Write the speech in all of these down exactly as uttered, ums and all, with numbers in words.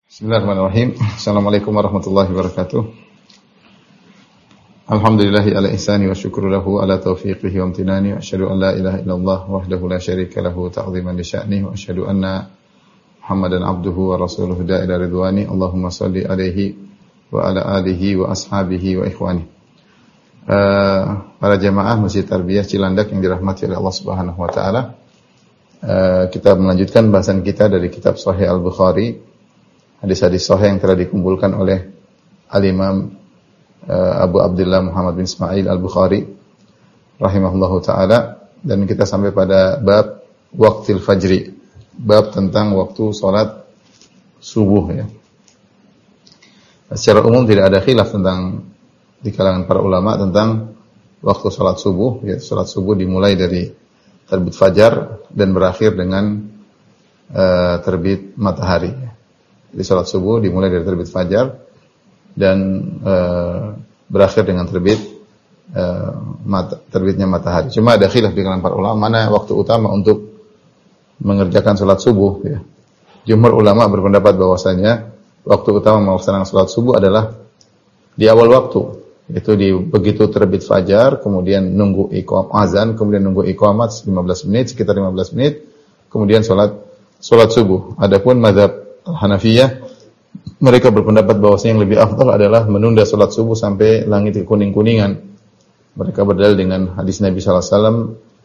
Bismillahirrahmanirrahim. Assalamualaikum warahmatullahi wabarakatuh. Alhamdulillahi ala ihsani wa syukru lahu ala taufiqihi wa amtinani wa asyhadu an la ilaha illallah wahdahu la syarika lahu ta'ziman li sya'nihi wa asyhadu anna Muhammadan abduhu wa rasuluhu da'ila ridwani. Allahumma salli alaihi wa ala alihi wa ashabihi wa ikhwani. Uh, para jamaah Masjid Tarbiyah Cilandak yang dirahmati oleh Allah Subhanahu wa taala. Uh, kita melanjutkan bahasan kita dari kitab Sahih Al-Bukhari. Hadis-hadis sahih yang telah dikumpulkan oleh Al-Imam uh, Abu Abdullah Muhammad bin Ismail Al-Bukhari rahimahullahu taala, dan kita sampai pada bab waqtil fajri, bab tentang waktu salat subuh ya. Secara umum tidak ada khilaf tentang di kalangan para ulama tentang waktu salat subuh, ya. Salat subuh dimulai dari terbit fajar dan berakhir dengan uh, terbit matahari. Di salat subuh dimulai dari terbit fajar dan e, berakhir dengan terbit e, mata, terbitnya matahari. Cuma ada khilaf di kalangan para ulama mana waktu utama untuk mengerjakan salat subuh ya. Jumhur ulama berpendapat bahwasanya waktu utama melaksanakan salat subuh adalah di awal waktu, yaitu di begitu terbit fajar, kemudian nunggu iqam azan, kemudian nunggu iqamat lima belas menit, sekitar lima belas menit, kemudian salat salat subuh. Adapun mazhab Hanafiyah, mereka berpendapat bahwasanya yang lebih afdal adalah menunda salat subuh sampai langit kuning-kuningan. Mereka berdalil dengan hadis Nabi sallallahu alaihi wasallam,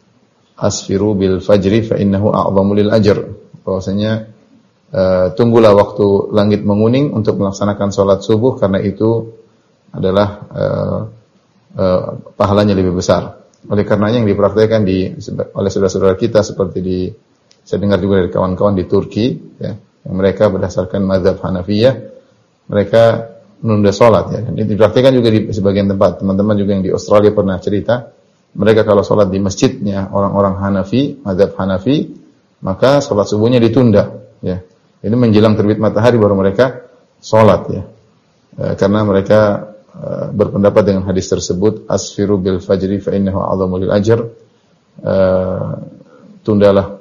asfiru bil fajri fa innahu a'zamu lil ajr. Bahwasanya uh, tunggulah waktu langit menguning untuk melaksanakan salat subuh karena itu adalah uh, uh, pahalanya lebih besar. Oleh karenanya yang dipraktikkan di oleh saudara-saudara kita seperti di saya dengar juga dari kawan-kawan di Turki ya, yang mereka berdasarkan mazhab Hanafiyah, mereka menunda sholat ya. Dan itu dipraktikkan juga di sebagian tempat. Teman-teman juga yang di Australia pernah cerita, mereka kalau sholat di masjidnya orang-orang Hanafi, mazhab Hanafi, maka sholat subuhnya ditunda ya. Ini menjelang terbit matahari baru mereka sholat ya. E, karena mereka e, berpendapat dengan hadis tersebut, asfiru bil fajri fa innahu a'zamu lil ajr. E, tundalah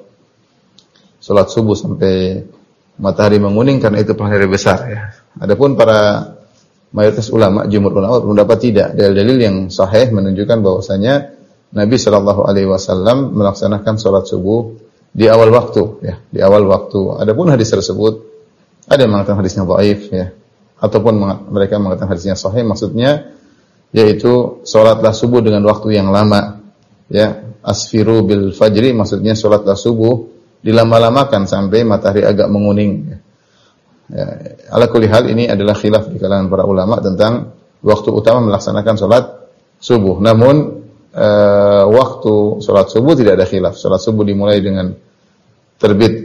sholat subuh sampai matahari menguning karena itu pahala besar ya. Adapun para mayoritas ulama, jumhur ulama berpendapat tidak. Dalil-dalil yang sahih menunjukkan bahwasanya Nabi sallallahu alaihi wasallam melaksanakan salat subuh di awal waktu ya, di awal waktu. Adapun hadis tersebut ada yang mengatakan hadisnya dhaif ya, ataupun mereka mengatakan hadisnya sahih, maksudnya yaitu salatlah subuh dengan waktu yang lama ya. Asfiru bil fajri maksudnya salatlah subuh dilama-lamakan sampai matahari agak menguning. Ya, ala kulli hal ini adalah khilaf di kalangan para ulama tentang waktu utama melaksanakan salat subuh. Namun e, waktu salat subuh tidak ada khilaf. Salat subuh dimulai dengan terbit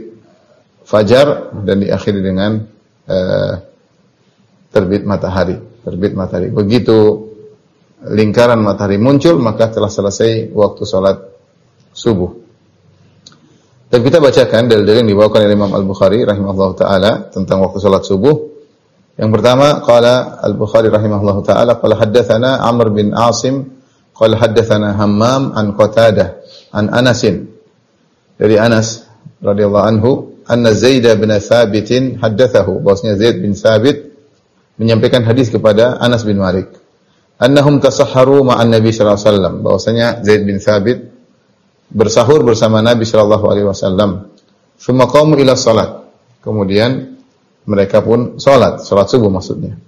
fajar dan diakhiri dengan e, terbit matahari. Terbit matahari. Begitu lingkaran matahari muncul maka telah selesai waktu salat subuh. Dan kita bacakan dalil-dalil yang dibawakan oleh Imam Al-Bukhari rahimahullahu taala tentang waktu salat subuh. Yang pertama, qala Al-Bukhari rahimahullahu taala qala haddatsana Amr bin Asim qala haddatsana Hammam an Qatadah an Anas. Dari Anas radhiyallahu anhu, anna Zaid bin Thabit haddatsahu, bahwasanya Zaid bin Thabit menyampaikan hadis kepada Anas bin Malik. Annahum tasahharu ma'an Nabi sallallahu alaihi wasallam, bahwasanya Zaid bin Thabit bersahur bersama Nabi sallallahu alaihi wasallam. Tsumma qamu ila salat. Kemudian mereka pun salat, salat subuh maksudnya.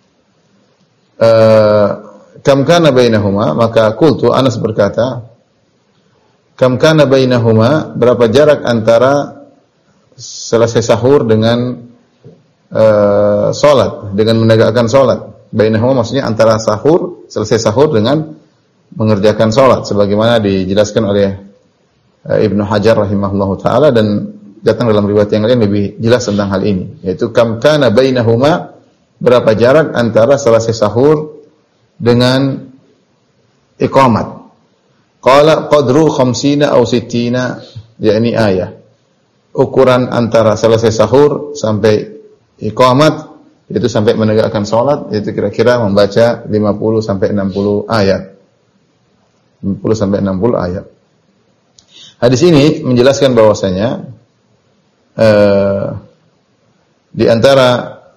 Uh, kam kana bainahuma, maka qultu, Anas berkata, kam kana bainahuma, berapa jarak antara selesai sahur dengan uh, salat, dengan menegakkan salat. Bainahuma maksudnya antara sahur, selesai sahur dengan mengerjakan salat, sebagaimana dijelaskan oleh Ibnu Hajar rahimahullahu taala, dan datang dalam riwayat yang lain lebih jelas tentang hal ini, yaitu kam kana bainahuma, berapa jarak antara selesai sahur dengan iqamat. Qala qadru khamsina aw sittina, yakni ayah. Ukuran antara selesai sahur sampai iqamat, yaitu sampai menegakkan salat, yaitu kira-kira membaca lima puluh sampai enam puluh ayat. lima puluh sampai enam puluh ayat. Hadis ini menjelaskan bahwasanya eh, di antara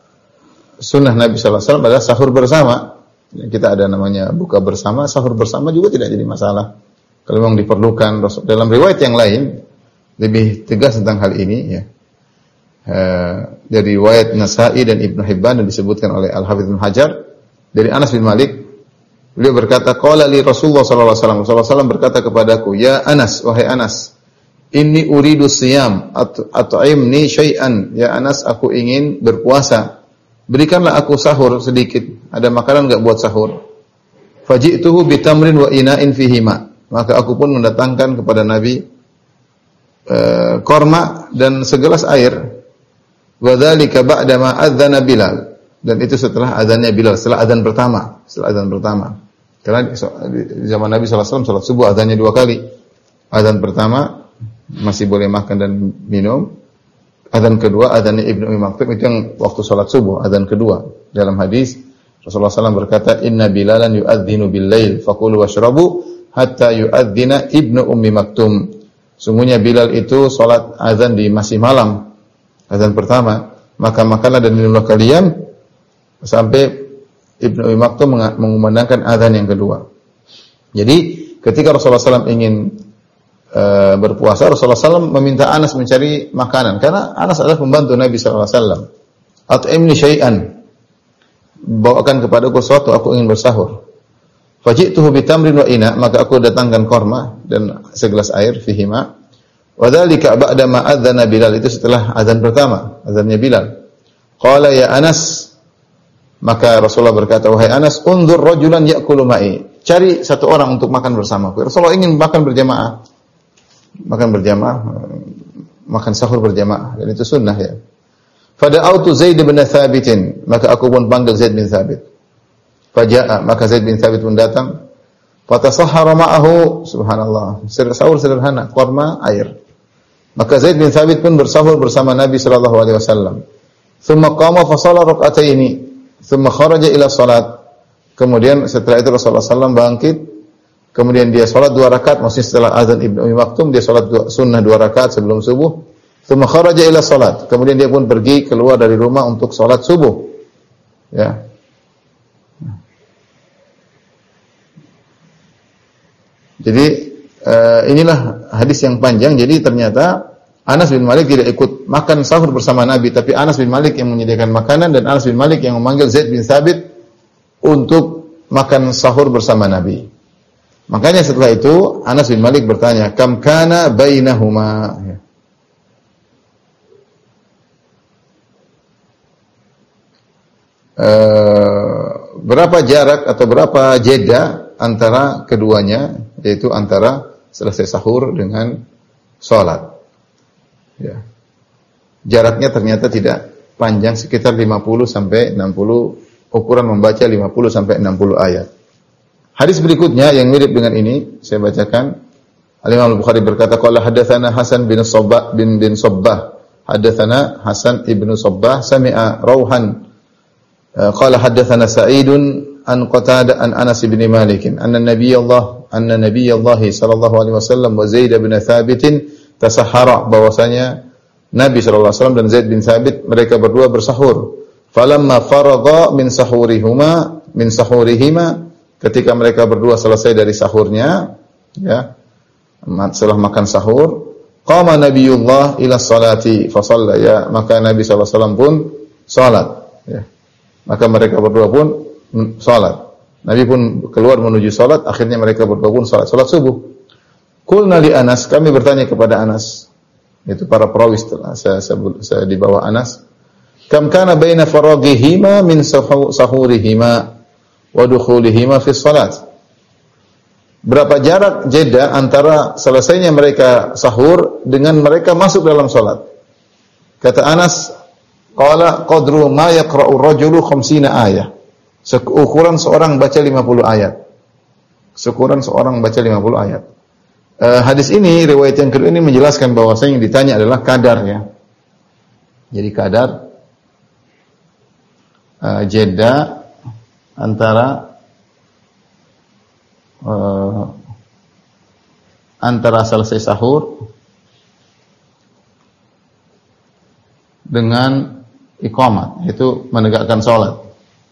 sunnah Nabi sallallahu alaihi wasallam adalah sahur bersama. Kita ada namanya buka bersama, sahur bersama juga tidak jadi masalah. Kalau memang diperlukan, dalam riwayat yang lain lebih tegas tentang hal ini ya. Uh, dari riwayat Nasa'i dan Ibnu Hibban dan disebutkan oleh Al-Hafidz Ibnu Hajar dari Anas bin Malik, beliau berkata, qala li Rasulullah sallallahu alaihi wasallam, Rasulullah sallallahu alaihi wasallam berkata kepadaku, ya Anas, wahai Anas, inni uridu siyam at'imni syai'an, ya Anas, aku ingin berpuasa, berikanlah aku sahur sedikit, ada makanan enggak buat sahur. Faji'tuhu bitamrin wa ina'in fihi ma, maka aku pun mendatangkan kepada Nabi uh, korma dan segelas air. Wa dzalika ba'da ma adzana Bilal, dan itu setelah azannya Bilal, setelah azan pertama, setelah azan pertama. Karena di zaman Nabi sallallahu alaihi wasallam salat subuh azannya dua kali. Azan pertama masih boleh makan dan minum. Azan kedua azannya Ibnu Ummi Maktum, itu yang waktu salat subuh, azan kedua. Dalam hadis Rasulullah sallallahu alaihi wasallam berkata, "Inna Bilalan yu'adzinu bil-lail faqulu washrabu hatta yu'adzina Ibnu Ummi Maktum." Sungguhnya Bilal itu salat azan di masih malam. Azan pertama, maka makanlah dan minumlah kalian sampai Ibnu Ummi Maktum mengumandangkan azan yang kedua. Jadi ketika Rasulullah sallallahu alaihi wasallam ingin uh, berpuasa, Rasulullah sallallahu alaihi wasallam meminta Anas mencari makanan, karena Anas adalah pembantu Nabi sallallahu alaihi wasallam. At'imni syai'an, bawakan kepadaku sesuatu, aku ingin bersahur. Faji'tuhu bitamrin wa ina, maka aku datangkan korma dan segelas air fihima. Wa dzalika ba'da ma adzana Bilal, itu setelah azan pertama, azannya Bilal. Qala ya Anas, maka Rasulullah berkata, wahai Anas, unzur rajulan ya'kulu ma'i, cari satu orang untuk makan bersamaku. Rasulullah ingin makan berjamaah, makan berjamaah, makan sahur berjamaah, dan itu sunnah ya. Fada'autu Zaid bin Thabitin, maka aku pun panggil Zaid bin Thabit. Faja'a, maka Zaid bin Thabit pun datang. Fatasahhara ma'ahu, subhanallah, sahur sederhana, korma, air. Maka Zaid bin Thabit pun bersahur bersama Nabi sallallahu alaihi wasallam. Tsumma qama fa shalla rak'ataini, tsumma kharaja ila salat. Kemudian setelah itu Rasulullah sallallahu alaihi wasallam bangkit, kemudian dia salat dua rakaat, maksudnya setelah azan Ibnu Ummi Maktum dia salat dua, sunnah dua rakaat sebelum subuh. Tsumma kharaja ila salat. Kemudian dia pun pergi keluar dari rumah untuk salat subuh. Ya. Jadi uh, inilah hadis yang panjang. Jadi ternyata Anas bin Malik tidak ikut makan sahur bersama Nabi, tapi Anas bin Malik yang menyediakan makanan dan Anas bin Malik yang memanggil Zaid bin Thabit untuk makan sahur bersama Nabi. Makanya setelah itu Anas bin Malik bertanya, kam kana bainahuma? Uh, berapa jarak atau berapa jeda antara keduanya, yaitu antara selesai sahur dengan sholat. Ya. Jaraknya ternyata tidak panjang, sekitar lima puluh sampai enam puluh, ukuran membaca lima puluh sampai enam puluh ayat. Hadis berikutnya yang mirip dengan ini saya bacakan. Al-Imam Al-Bukhari berkata, qala hadatsana Hasan bin Sabbah bin bin Sabbah, hadatsana Hasan ibnu Sabbah sami'a Rauhan, qala hadatsana Sa'idun an Qatadah an Anas bin Malik anna Nabiyullah anna Nabiyullah sallallahu alaihi wasallam wa Zaid bin Thabit tasahhara, bahwasanya Nabi sallallahu alaihi wasallam dan Zaid bin Thabit mereka berdua bersahur. Falamma faragha min sahurihuma min sahurihima, ketika mereka berdua selesai dari sahurnya, ya, setelah makan sahur, qama Nabiyullah ila salati fa shalla, ya, maka Nabi sallallahu alaihi wasallam pun salat, ya. Maka mereka berdua pun salat. Nabi pun keluar menuju salat, akhirnya mereka berdua pun salat, salat subuh. Qulna li Anas, kami bertanya kepada Anas, itu para perawi setelah saya, saya, saya di bawah Anas, kam kana baina faragihima min sahurihima wa dukhulihima fi salat. Berapa jarak jeda antara selesainya mereka sahur dengan mereka masuk dalam salat? Kata Anas, qala qadru ma yaqra'u ar-rajulu khamsina ayah. Seukuran seorang baca lima puluh ayat. Seukuran seorang baca lima puluh ayat. Uh, hadis ini, riwayat yang kedua ini menjelaskan bahwasanya yang ditanya adalah kadar, ya. Jadi kadar uh, jeda antara uh, antara selesai sahur dengan iqamat, itu menegakkan salat.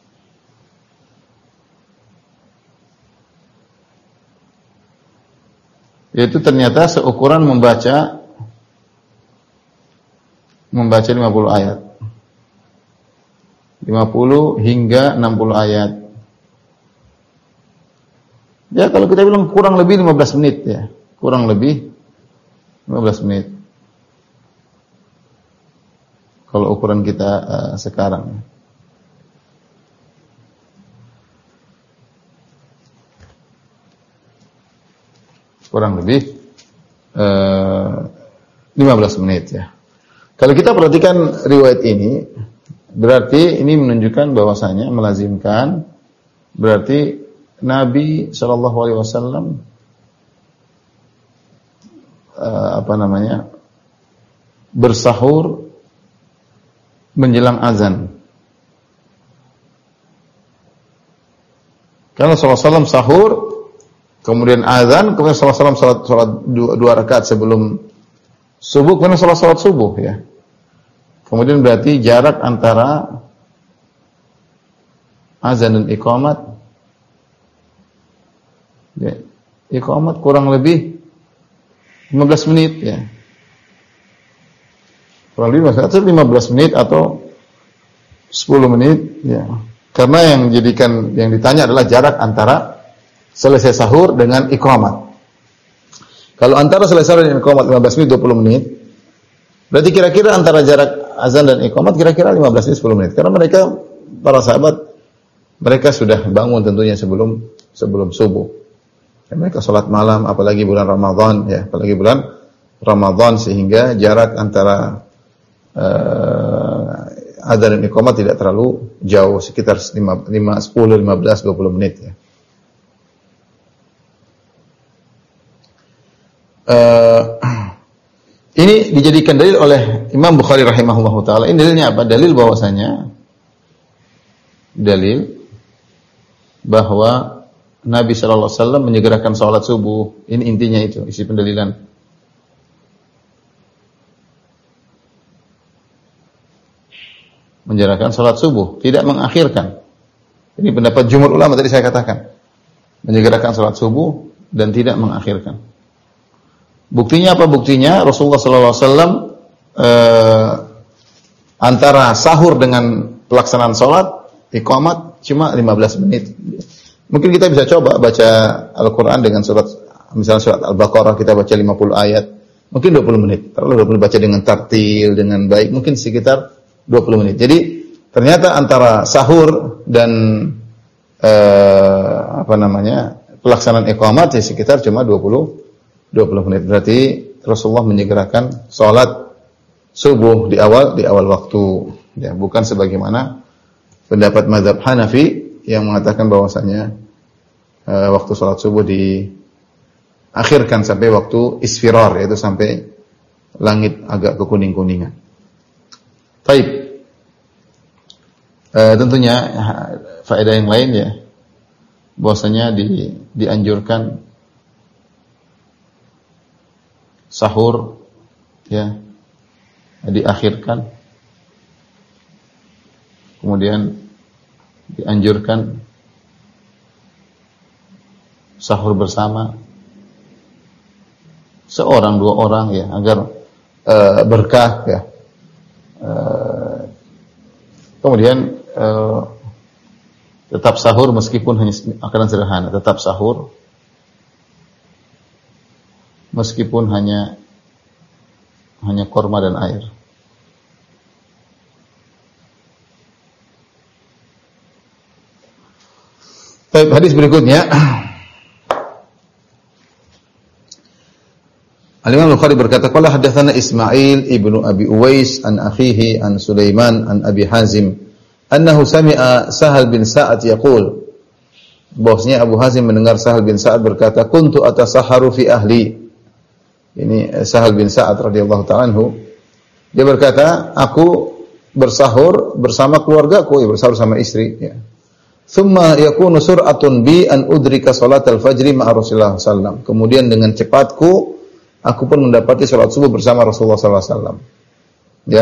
Yaitu ternyata seukuran membaca membaca lima puluh ayat. lima puluh hingga enam puluh ayat. Ya kalau kita bilang kurang lebih lima belas menit ya. Kurang lebih lima belas menit. Kalau ukuran kita uh, sekarang. Kurang lebih uh, lima belas menit ya. Kalau kita perhatikan riwayat ini, berarti ini menunjukkan bahwasanya melazimkan, berarti Nabi Shallallahu Alaihi Wasallam uh, apa namanya bersahur menjelang azan. Karena Shallallahu Alaihi Wasallam sahur, kemudian azan, kemudian Shallallahu Alaihi Wasallam salat, salat dua, dua rakaat sebelum subuh, kemudian salat salat subuh ya. Kemudian berarti jarak antara azan dan iqamat, ya, iqamat kurang lebih lima belas menit ya. Kurang lebih atau lima belas menit atau sepuluh menit ya. Karena yang jadikan yang ditanya adalah jarak antara selesai sahur dengan iqamat. Kalau antara selesai sahur dan iqamat lima belas menit dua puluh menit, berarti kira-kira antara jarak azan dan iqamat kira-kira lima belas menit sepuluh menit. Karena mereka para sahabat mereka sudah bangun tentunya sebelum sebelum subuh. Ya, mereka salat malam apalagi bulan Ramadan ya, apalagi bulan Ramadan sehingga jarak antara Uh, azan dan iqamat tidak terlalu jauh, sekitar lima, sepuluh, lima belas, dua puluh menit ya. Uh, ini dijadikan dalil oleh Imam Bukhari rahimahullahu taala. Ini dalilnya apa? Dalil bahwasanya dalil bahwa Nabi sallallahu alaihi wasallam menyegerakan salat subuh. Ini intinya itu, isi pendalilan. Menjalankan salat subuh, tidak mengakhirkan. Ini pendapat jumhur ulama tadi saya katakan. Menyegerakan salat subuh dan tidak mengakhirkan. Buktinya apa buktinya? Rasulullah sallallahu alaihi wasallam eh, antara sahur dengan pelaksanaan salat iqamat cuma lima belas menit. Mungkin kita bisa coba baca Al-Qur'an dengan surat misalnya surat Al-Baqarah kita baca lima puluh ayat, mungkin dua puluh menit. Kalau dua puluh baca dengan tartil dengan baik mungkin sekitar dua puluh menit. Jadi ternyata antara sahur dan eh, apa namanya pelaksanaan iqamat ya sekitar cuma dua puluh menit. Berarti Rasulullah menyegerakan salat subuh di awal di awal waktu. Ya, bukan sebagaimana pendapat mazhab Hanafi yang mengatakan bahwasanya eh, waktu salat subuh diakhirkan sampai waktu isfirar, yaitu sampai langit agak kekuning-kuningan. Baik, e, tentunya faedah yang lain ya, bahwasanya di, dianjurkan sahur ya diakhirkan, kemudian dianjurkan sahur bersama seorang dua orang ya agar e, berkah ya. Uh, kemudian uh, tetap sahur meskipun hanya makanan sederhana, tetap sahur meskipun hanya hanya korma dan air. Baik, hadis berikutnya Al-Imam Bukhari berkata, qala hadatsana Ismail ibnu Abi Uwais an akhihi an Sulaiman an Abi Hazim annahu sami'a Sahal bin Sa'ad yaqul, bahwasanya Abu Hazim mendengar Sahal bin Sa'ad berkata, kuntu atasahharu fi ahli. Ini Sahal bin Sa'ad radhiyallahu ta'ala anhu. Dia berkata, aku bersahur bersama keluargaku, ya, bersahur sama istri ya. Thumma yakunu sur'atun bi an udrika salatal fajri ma'a Rasulullah sallallahu alaihi wasallam. Kemudian dengan cepatku aku pun mendapati salat subuh bersama Rasulullah sallallahu alaihi wasallam. Ya,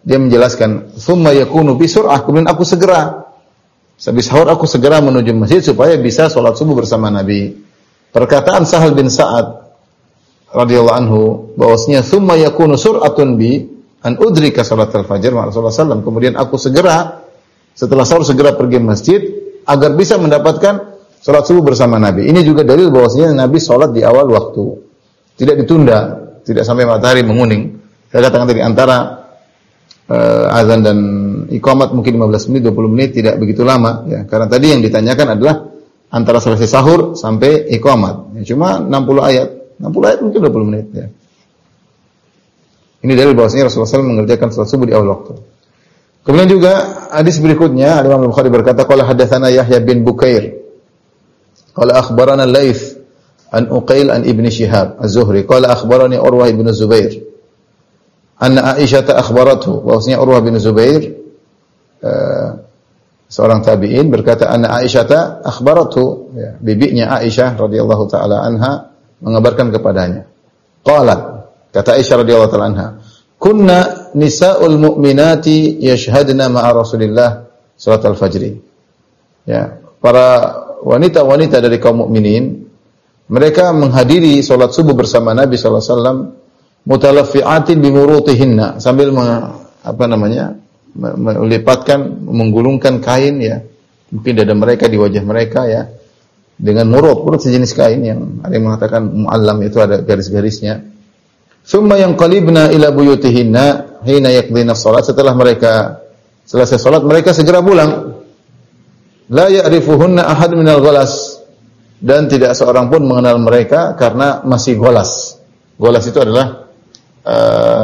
dia menjelaskan, "Tsumma yakunu bi sur'ah," kemudian aku segera habis sahur aku segera menuju masjid supaya bisa salat subuh bersama Nabi. Perkataan Sahal bin Sa'ad radhiyallahu anhu bahwasanya "Tsumma yakunu sur'atun bi an udrika salatal fajr ma Rasulullah sallallahu alaihi wasallam," kemudian aku segera setelah sahur segera pergi masjid agar bisa mendapatkan salat subuh bersama Nabi. Ini juga dalil bahwasanya Nabi salat di awal waktu, tidak ditunda, tidak sampai matahari menguning. Saya katakan tadi antara uh, azan dan iqamat mungkin lima belas menit, dua puluh menit, tidak begitu lama ya. Karena tadi yang ditanyakan adalah antara selesai sahur sampai iqamat. Ya, cuma enam puluh ayat. enam puluh ayat mungkin dua puluh menit ya. Ini dalil bahwasanya Rasulullah shallallahu alaihi wasallam mengerjakan salat subuh di awal waktu. Kemudian juga hadis berikutnya Imam Al-Bukhari berkata, qala hadatsana Yahya bin Bukair qala akhbarana Laits an Uqail an Ibn Shihab Az-Zuhri qala akhbarani Urwah bin Zubair anna Aisyah akhbarathu, bahwasanya Urwah bin Zubair uh, seorang tabi'in berkata anna Aisyah akhbarathu, ya, bibinya Aisyah radhiyallahu taala anha mengabarkan kepadanya. Qalat, kata Aisyah radhiyallahu taala anha, kunna nisa'ul mu'minati yashhadna ma'a Rasulillah salat al-fajri. Ya, para wanita-wanita dari kaum mukminin mereka menghadiri salat subuh bersama Nabi sallallahu alaihi wasallam mutalaffi'atin bimurutihinna, sambil me, apa namanya? melipatkan, menggulungkan kain ya. Mungkin dada mereka di wajah mereka ya. Dengan murut, murut sejenis kain yang ada yang mengatakan mu'allam, itu ada garis-garisnya. Tsumma yanqalibna ila buyutihinna hina yaqdina shalat, setelah mereka selesai salat mereka segera pulang. La ya'rifuhunna ahad minal ghalas, dan tidak seorang pun mengenal mereka karena masih golas. Golas itu adalah uh,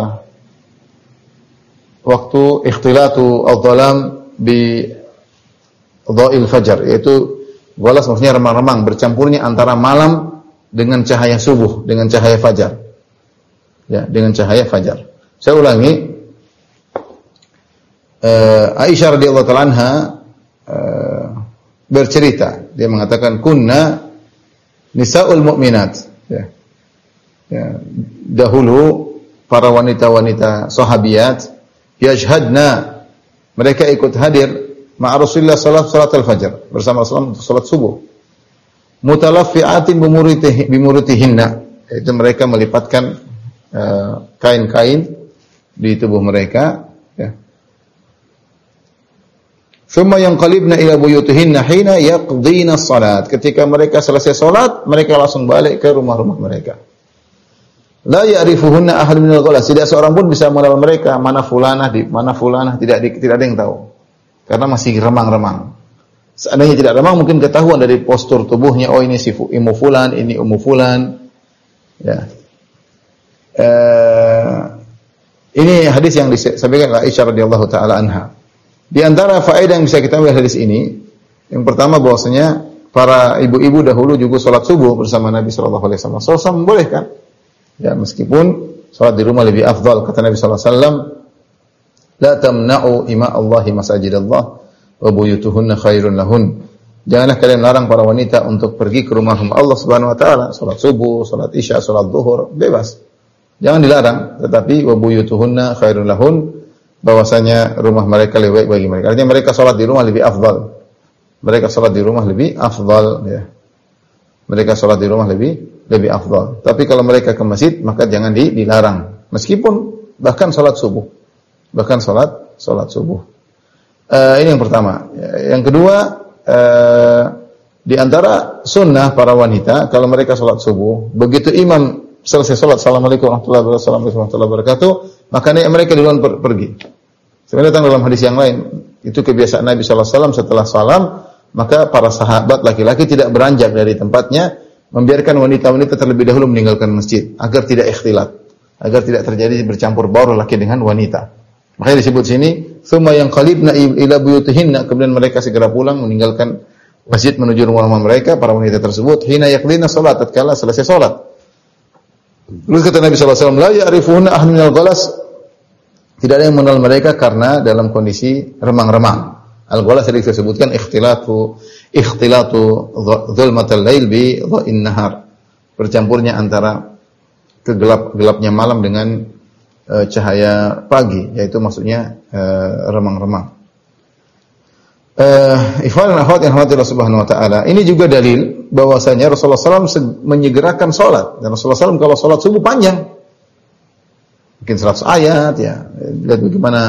waktu ikhtilatu adh-dhalam bi dha'il fajar, yaitu golas maksudnya remang-remang, bercampurnya antara malam dengan cahaya subuh, dengan cahaya fajar. Ya, dengan cahaya fajar. Saya ulangi. Uh, Aisyah radhiyallahu taala anha uh, bercerita, dia mengatakan kunna nisa'ul mu'minat. Ya. Ya, dahulu para wanita-wanita sahabiyat yashhadna, mereka ikut hadir ma'a Rasulullah salat salat al-fajr, bersama Rasulullah untuk salat subuh. Mutalaffi'atin bimurutihinna, itu mereka melipatkan uh, kain-kain di tubuh mereka ya. Tsumma yanqalibna ila buyutihinna hina yaqdina shalat, ketika mereka selesai salat mereka langsung balik ke rumah-rumah mereka. La ya'rifuhunna ahad minal ghalas, tidak seorang pun bisa mengenal mereka, mana fulanah di mana fulanah, tidak di, tidak ada yang tahu. Karena masih remang-remang. Seandainya tidak remang mungkin ketahuan dari postur tubuhnya, oh ini si Ummu fulan, ini Ummu fulan. Ya. Eh, ini hadis yang disampaikan oleh Aisyah radhiyallahu taala anha. Di antara faedah yang bisa kita ambil hadis ini, yang pertama bahwasanya para ibu-ibu dahulu juga salat subuh bersama Nabi sallallahu alaihi wasallam. Sallallahu membolehkan. Ya, meskipun salat di rumah lebih afdal, kata Nabi sallallahu alaihi wasallam, la tamna'u ima Allahi masajidallah wa buyutuhunna khairun lahun. Janganlah kalian larang para wanita untuk pergi ke rumah Allah Subhanahu wa taala, salat subuh, salat isya, salat zuhur, bebas. Jangan dilarang, tetapi wa buyutuhunna khairun lahun, bahwasanya rumah mereka lebih baik bagi mereka. Artinya mereka salat di rumah lebih afdal. Mereka salat di rumah lebih afdal ya. Mereka salat di rumah lebih lebih afdal. Tapi kalau mereka ke masjid maka jangan dilarang. Meskipun bahkan salat subuh. Bahkan salat salat subuh. Uh, ini yang pertama. Yang kedua, uh, di antara sunnah para wanita kalau mereka salat subuh, begitu imam selesai salat, assalamualaikum warahmatullahi wabarakatuh, assalamualaikum warahmatullahi wabarakatuh, maka mereka duluan per- pergi. Sebenarnya datang dalam hadis yang lain, itu kebiasaan Nabi sallallahu alaihi wasallam setelah salam, maka para sahabat laki-laki tidak beranjak dari tempatnya, membiarkan wanita-wanita terlebih dahulu meninggalkan masjid agar tidak ikhtilat, agar tidak terjadi bercampur baur laki dengan wanita. Makanya disebut sini, "Tsumma yanqalibna ila buyutihinna", kemudian mereka segera pulang meninggalkan masjid menuju rumah-rumah mereka, para wanita tersebut, hina yaqdina salat, tatkala selesai salat. Lalu kata Nabi sallallahu alaihi wasallam, "La ya'rifuhunna ahad minal ghalas", tidak ada yang mengenal mereka karena dalam kondisi remang-remang. Al-ghalas tadi saya sebutkan ikhtilatu ikhtilatu dzulmatal lail bi dha'in nahar. Bercampurnya antara kegelap-gelapnya malam dengan uh, cahaya pagi, yaitu maksudnya uh, remang-remang. Uh, Ikhwan dan akhwat yang dirahmati Allah Subhanahu wa taala, ini juga dalil bahwasanya Rasulullah sallallahu alaihi wasallam menyegerakan salat. Dan Rasulullah sallallahu alaihi wasallam kalau salat subuh panjang. Mungkin seratus ayat ya. Lihat bagaimana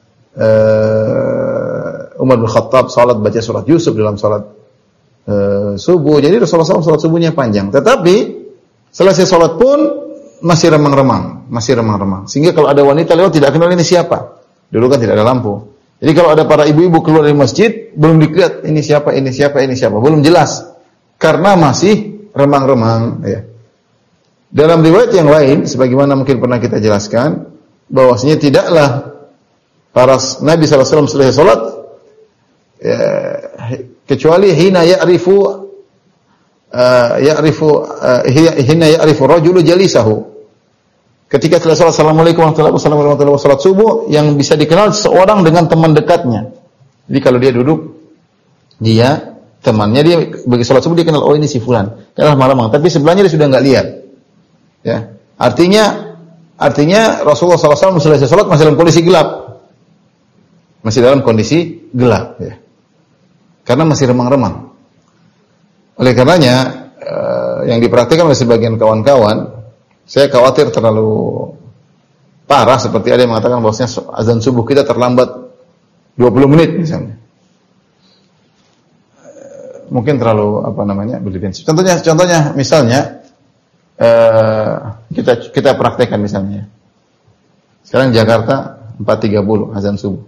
uh, Umar bin Khattab salat baca surat Yusuf dalam salat uh, subuh. Jadi Rasulullah sallallahu alaihi wasallam salat subuhnya panjang. Tetapi selesai salat pun masih remang-remang, masih remang-remang. Sehingga kalau ada wanita lewat tidak kenal ini siapa. Dulu kan tidak ada lampu. Jadi kalau ada para ibu-ibu keluar dari masjid, belum dilihat ini siapa, ini siapa, ini siapa, belum jelas. Karena masih remang-remang ya. Dalam riwayat yang lain, sebagaimana mungkin pernah kita jelaskan, bahwasanya tidaklah para Nabi sallallahu alaihi wasallam selesai salat ya, kecuali hina ya'rifu uh, ya'rifu uh, hina ya'rifu rajulu jalisahu. Ketika selesai salat, Assalamualaikum warahmatullahi wabarakatuh, salat subuh, yang bisa dikenal seorang dengan teman dekatnya. Jadi kalau dia duduk, dia temannya, dia bagi salat subuh dia kenal, oh ini si fulan. Karena malam-malam, tapi sebelahnya dia sudah enggak lihat. Ya, artinya artinya Rasulullah sallallahu alaihi wasallam selesai salat masih dalam kondisi gelap. Masih dalam kondisi gelap ya. Karena masih remang-remang. Oleh karenanya eh, yang diperhatikan oleh sebagian kawan-kawan, saya khawatir terlalu parah seperti ada yang mengatakan bahwasanya azan subuh kita terlambat dua puluh menit misalnya. Mungkin terlalu apa namanya berlebihan. Contohnya contohnya misalnya uh, kita kita praktekkan misalnya. Sekarang Jakarta empat tiga puluh azan subuh.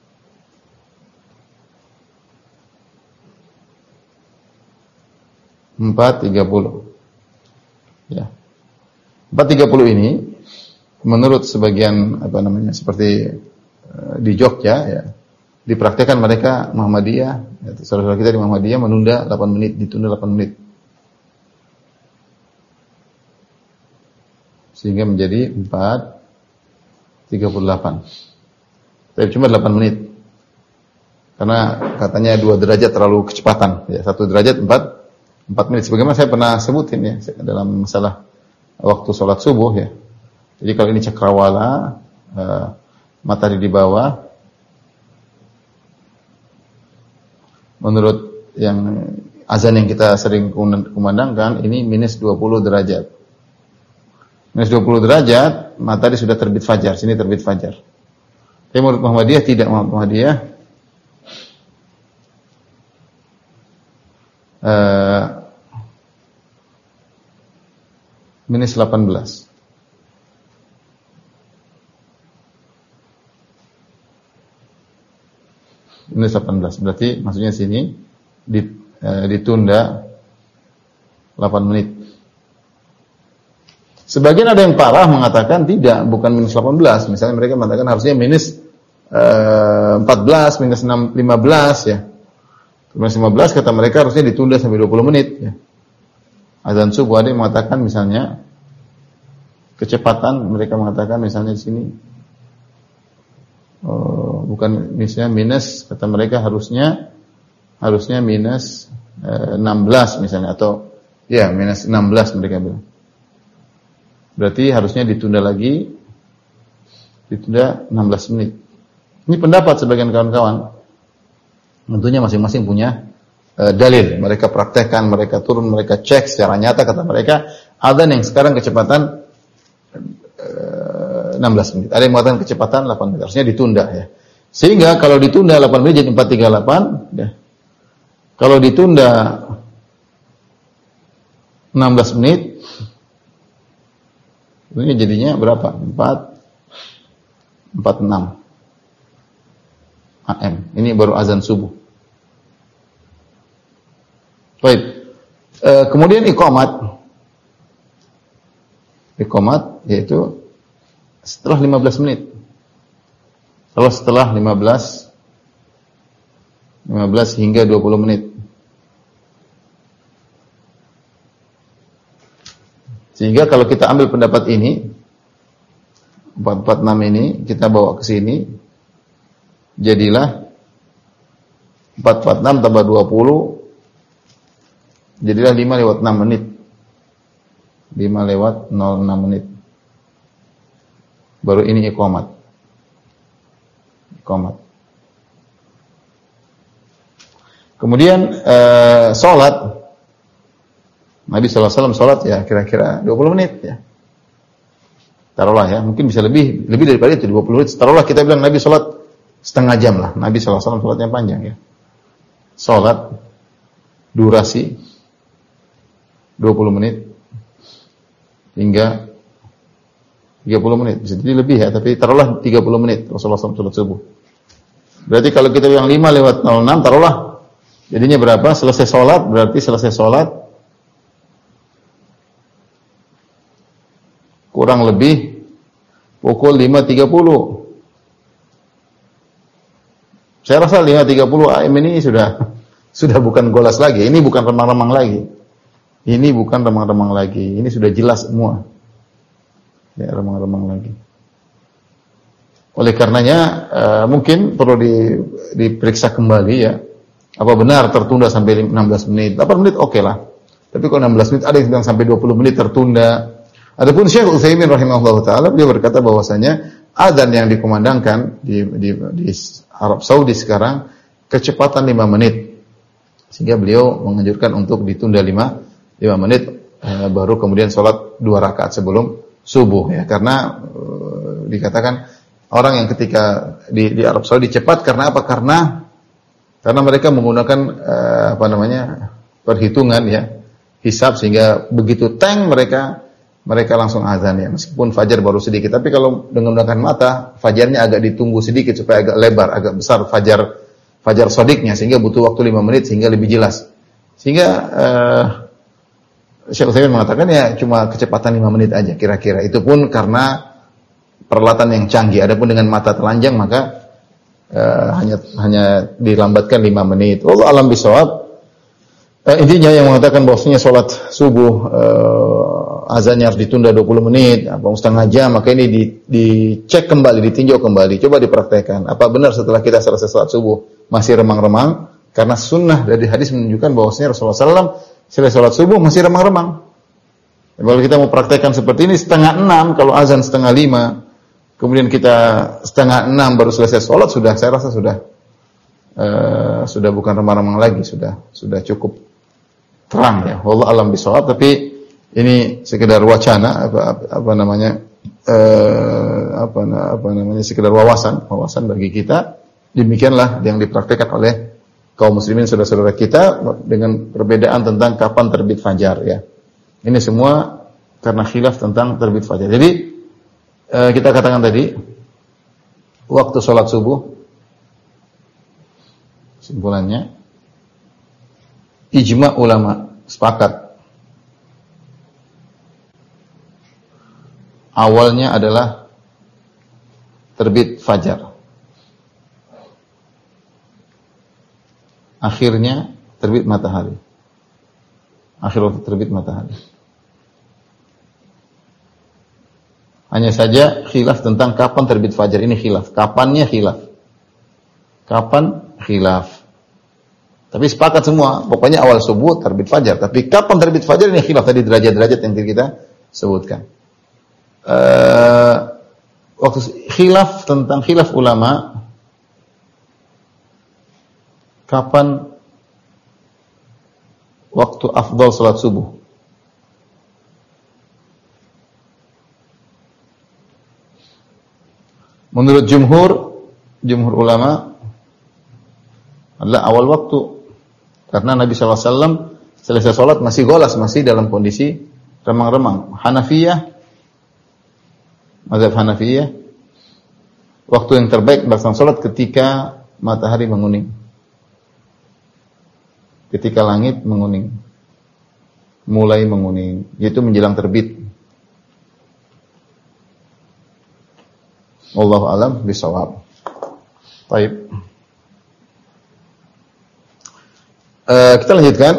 empat tiga puluh. Ya. empat tiga puluh ini menurut sebagian apa namanya seperti uh, di Jogja ya, dipraktekkan mereka Muhammadiyah, ya, saudara-saudara kita di Muhammadiyah menunda delapan menit, ditunda delapan menit. Sehingga menjadi empat tiga puluh delapan. Tapi cuma delapan menit. Karena katanya dua derajat terlalu kecepatan, ya, satu derajat empat empat menit. Sebagaimana saya pernah sebutin ya dalam masalah waktu sholat subuh ya. Jadi kalau ini cakrawala, uh, matahari di bawah, menurut yang azan yang kita sering kumandangkan, ini minus dua puluh derajat. Minus dua puluh derajat, matahari sudah terbit fajar, sini terbit fajar. Tapi menurut Muhammadiyah tidak, Muhammadiyah uh, minus delapan belas. Minus delapan belas. Berarti maksudnya sini ditunda delapan menit. Sebagian ada yang parah mengatakan tidak, bukan minus delapan belas. Misalnya mereka mengatakan harusnya minus empat belas, minus lima belas ya. Minus lima belas kata mereka harusnya ditunda sampai dua puluh menit ya. Azan subuh ada yang mengatakan misalnya kecepatan, mereka mengatakan misalnya di sini oh, bukan misalnya minus, kata mereka harusnya harusnya minus eh, enam belas misalnya, atau ya minus enam belas mereka bilang. Berarti harusnya ditunda lagi, ditunda enam belas menit. Ini pendapat sebagian kawan-kawan. Tentunya masing-masing punya dalil, mereka praktekkan, mereka turun, mereka cek secara nyata, kata mereka azan yang sekarang kecepatan uh, enam belas menit, ada yang mengatakan kecepatan delapan menit, harusnya ditunda ya. Sehingga kalau ditunda delapan menit jadi empat tiga puluh delapan ya. Kalau ditunda enam belas menit ini jadinya berapa? empat empat puluh enam A M. Ini baru azan subuh. Baik. E, kemudian iqamat. Iqamat yaitu setelah lima belas menit. Kalau setelah lima belas lima belas hingga dua puluh menit. Sehingga kalau kita ambil pendapat ini empat empat enam ini kita bawa ke sini, jadilah empat empat enam tambah dua puluh, jadilah lima lewat enam menit. lima lewat nol enam menit. baru ini iqamat. Iqamat. Kemudian uh, sholat, Nabi shallallahu alaihi wasallam sholat ya kira-kira dua puluh menit ya. Taruhlah ya, mungkin bisa lebih lebih daripada itu dua puluh menit. Taruhlah kita bilang Nabi sholat setengah jam lah. Nabi shallallahu alaihi wasallam sholatnya panjang ya. Sholat durasi dua puluh menit hingga tiga puluh menit. Bisa jadi lebih ya, tapi taruhlah tiga puluh menit Rasulullah shallallahu alaihi wasallam sholat subuh. Berarti kalau kita bilang lima lewat nol enam, taruhlah jadinya berapa? Selesai sholat, berarti selesai sholat kurang lebih pukul lima tiga puluh. Saya rasa lima tiga puluh A M ini sudah sudah bukan golas lagi. Ini bukan remang-remang lagi. Ini bukan remang-remang lagi. Ini sudah jelas semua. Ya, remang-remang lagi. Oleh karenanya uh, mungkin perlu di, diperiksa kembali ya. Apa benar tertunda sampai enam belas menit? delapan menit oke okay lah. Tapi kalau enam belas menit ada yang bilang sampai dua puluh menit tertunda. Adapun Syekh Utsaimin rahimahullah taala dia berkata bahwasanya adzan yang dikumandangkan di, di, di Arab Saudi sekarang kecepatan lima menit. Sehingga beliau menganjurkan untuk ditunda lima menit eh, baru kemudian sholat dua rakaat sebelum subuh ya. Karena eh, dikatakan orang yang ketika di, di Arab Saudi cepat karena apa? Karena karena mereka menggunakan eh, apa namanya? perhitungan ya, hisab sehingga begitu teng mereka mereka langsung azan ya. Meskipun fajar baru sedikit, tapi kalau dengan menggunakan mata, fajarnya agak ditunggu sedikit supaya agak lebar, agak besar fajar fajar shodiknya sehingga butuh waktu lima menit sehingga lebih jelas. Sehingga eh, Syekh Utsaimin mengatakan ya cuma kecepatan lima menit aja kira-kira. Itu pun karena peralatan yang canggih. Adapun dengan mata telanjang maka Uh, hanya hanya dilambatkan lima menit. Wallahu a'lam bishawab. Uh, intinya yang mengatakan bahwasanya salat subuh uh, azannya harus ditunda dua puluh menit, apa setengah jam, maka ini di, dicek kembali, ditinjau kembali. Coba dipraktekkan. Apa benar setelah kita selesai salat subuh masih remang-remang? Karena sunnah dari hadis menunjukkan bahwasanya Rasulullah sallallahu alaihi wasallam selesai salat subuh masih remang-remang. Kalau kita mau praktekkan seperti ini setengah enam, kalau azan setengah lima, kemudian kita setengah enam baru selesai sholat, sudah saya rasa sudah uh, sudah bukan remang-remang lagi, sudah sudah cukup terang ya. Wallahu a'lam bishawab. Tapi ini sekedar wacana apa apa, apa namanya uh, apa apa namanya sekedar wawasan wawasan bagi kita. Demikianlah yang dipraktekkan oleh kaum muslimin saudara-saudara kita dengan perbedaan tentang kapan terbit fajar ya. Ini semua karena khilaf tentang terbit fajar. Jadi kita katakan tadi waktu sholat subuh simpulannya ijma ulama sepakat awalnya adalah terbit fajar, akhirnya terbit matahari, akhir waktu terbit matahari. Hanya saja khilaf tentang kapan terbit fajar, ini khilaf. Kapannya khilaf. Kapan khilaf. Tapi sepakat semua, pokoknya awal subuh terbit fajar. Tapi kapan terbit fajar ini khilaf, tadi derajat-derajat yang kita sebutkan. Uh, waktu khilaf tentang khilaf ulama, kapan waktu afdal salat subuh. Menurut jumhur, jumhur ulama adalah awal waktu. Karena Nabi shallallahu alaihi wasallam selesai sholat masih golas, masih dalam kondisi remang-remang. Hanafiyah, mazhab Hanafiyah, waktu yang terbaik melaksanakan sholat ketika matahari menguning. Ketika langit menguning. Mulai menguning, yaitu menjelang terbit. Wallahu a'lam bishawab. Baik. Uh, kita lanjutkan.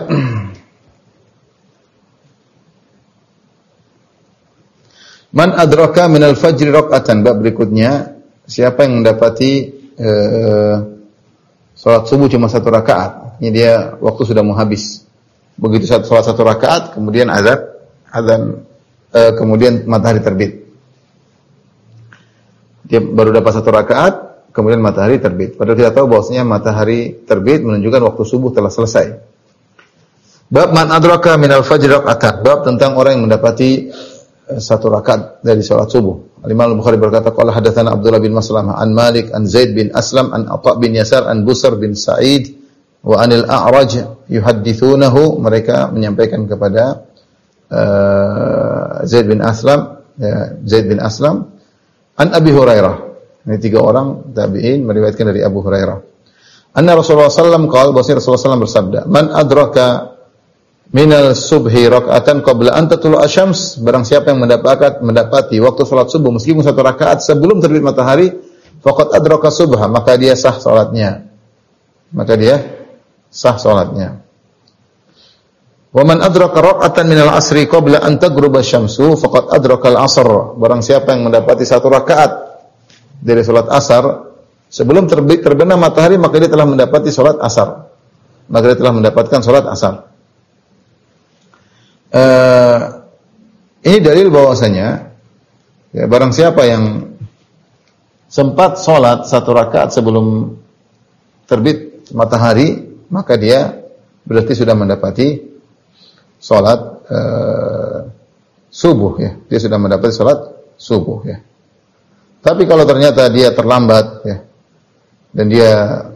Man adraka minal fajri rak'atan, bab berikutnya, siapa yang mendapati uh, salat subuh cuma satu rakaat. Ini dia waktu sudah mau habis. Begitu salat satu rakaat, kemudian azan, azan uh, kemudian matahari terbit. dia baru dapat satu rakaat, kemudian matahari terbit. Padahal kita tahu bahwasanya matahari terbit menunjukkan waktu subuh telah selesai. Bab man adraka minal fajr raka'atan. Bab tentang orang yang mendapati satu rakaat dari salat subuh. Al-Imam Al-Bukhari berkata, qala hadatsana Abdullah bin Maslamah an Malik an Zaid bin Aslam an Atha bin Yasar an Busr bin Sa'id wa anil A'raj yuhadditsunahu. Mereka menyampaikan kepada uh, Zaid bin Aslam, ya, Zaid bin Aslam an Abi Hurairah. Ini tiga orang tabi'in meriwayatkan dari Abu Hurairah. Anna Rasulullah sallallahu alaihi wasallam qala, bahwa Rasulullah sallallahu alaihi wasallam bersabda, man adraka minal subhi raka'atan qabla an tatlu'a asy-syams. Barang siapa yang mendapatkan mendapati waktu salat subuh meskipun satu rakaat sebelum terbit matahari, faqad adraka subha, maka dia sah salatnya. Maka dia sah salatnya. Wa man adraka raka'atan minal asri qabla an taghruba asy-syamsu, faqad adraka al-'asr. Barang siapa yang mendapati satu rakaat dari salat asar sebelum terbit terbenam matahari, maka dia telah mendapati salat asar. Maka dia telah mendapatkan salat asar. Uh, ini dalil bahwasanya ya, barang siapa yang sempat sholat satu rakaat sebelum terbit matahari, maka dia berarti sudah mendapati sholat uh, subuh ya, dia sudah mendapati sholat subuh ya. Tapi kalau ternyata dia terlambat ya, dan dia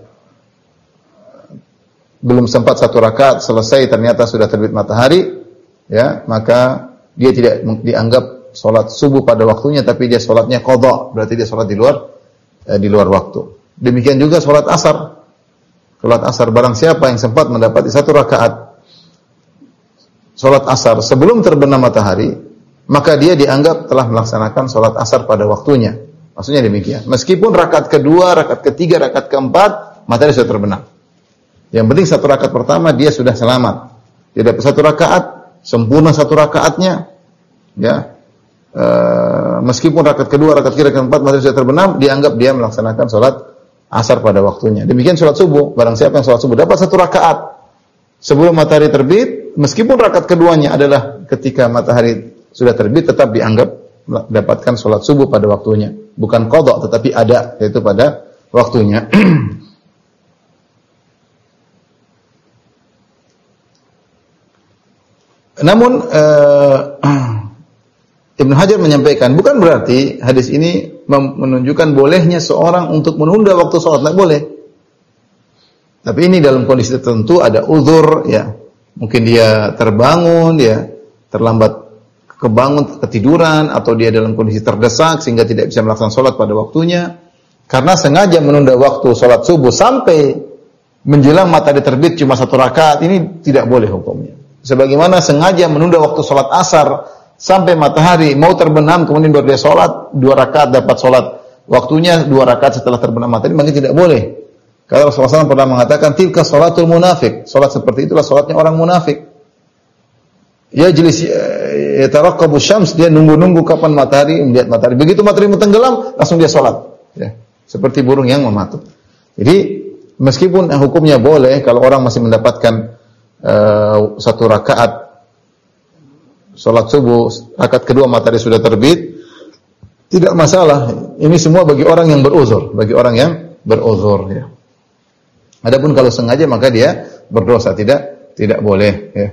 belum sempat satu rakaat selesai, ternyata sudah terbit matahari, ya, maka dia tidak dianggap sholat subuh pada waktunya, tapi dia sholatnya qadha, berarti dia sholat di luar eh, di luar waktu. Demikian juga sholat asar. Sholat asar, barang siapa yang sempat mendapati satu rakaat sholat asar sebelum terbenam matahari, maka dia dianggap telah melaksanakan sholat asar pada waktunya. Maksudnya demikian. Meskipun rakaat kedua, rakaat ketiga, rakaat keempat, matahari sudah terbenam. Yang penting satu rakaat pertama dia sudah selamat. Dia dapat satu rakaat, sempurna satu rakaatnya, ya. E, meskipun rakaat kedua, rakaat ketiga, rakaat keempat matahari sudah terbenam, dianggap dia melaksanakan sholat asar pada waktunya. Demikian sholat subuh. Barang siapa yang sholat subuh dapat satu rakaat sebelum matahari terbit, meskipun rakaat keduanya adalah ketika matahari sudah terbit, tetap dianggap mendapatkan sholat subuh pada waktunya. Bukan qadha, tetapi ada, yaitu pada waktunya. Namun uh, Ibnu Hajar menyampaikan, bukan berarti hadis ini menunjukkan bolehnya seorang untuk menunda waktu sholat, tidak boleh. Tapi ini dalam kondisi tertentu, ada uzur, ya, mungkin dia terbangun, ya, terlambat kebangun, ketiduran, atau dia dalam kondisi terdesak sehingga tidak bisa melaksanakan sholat pada waktunya, karena sengaja menunda waktu sholat subuh sampai menjelang matahari terbit cuma satu rakaat, ini tidak boleh hukumnya. Sebagaimana sengaja menunda waktu sholat asar sampai matahari mau terbenam, kemudian baru dia sholat dua rakaat, dapat sholat waktunya dua rakaat setelah terbenam matahari, maka tidak boleh. Karena Rasulullah shallallahu alaihi wasallam pernah mengatakan, tilka sholatul munafik, sholat seperti itulah sholatnya orang munafik. Ya jelis yataraqqabu syams, dia nunggu-nunggu kapan matahari, melihat matahari. Begitu matahari tenggelam, langsung dia sholat. Ya, seperti burung yang mematuk. Jadi meskipun hukumnya boleh kalau orang masih mendapatkan Uh, satu rakaat sholat subuh, rakaat kedua matahari sudah terbit, tidak masalah. Ini semua bagi orang yang beruzur, bagi orang yang beruzur, ya. Adapun kalau sengaja maka dia berdosa, tidak tidak boleh, ya.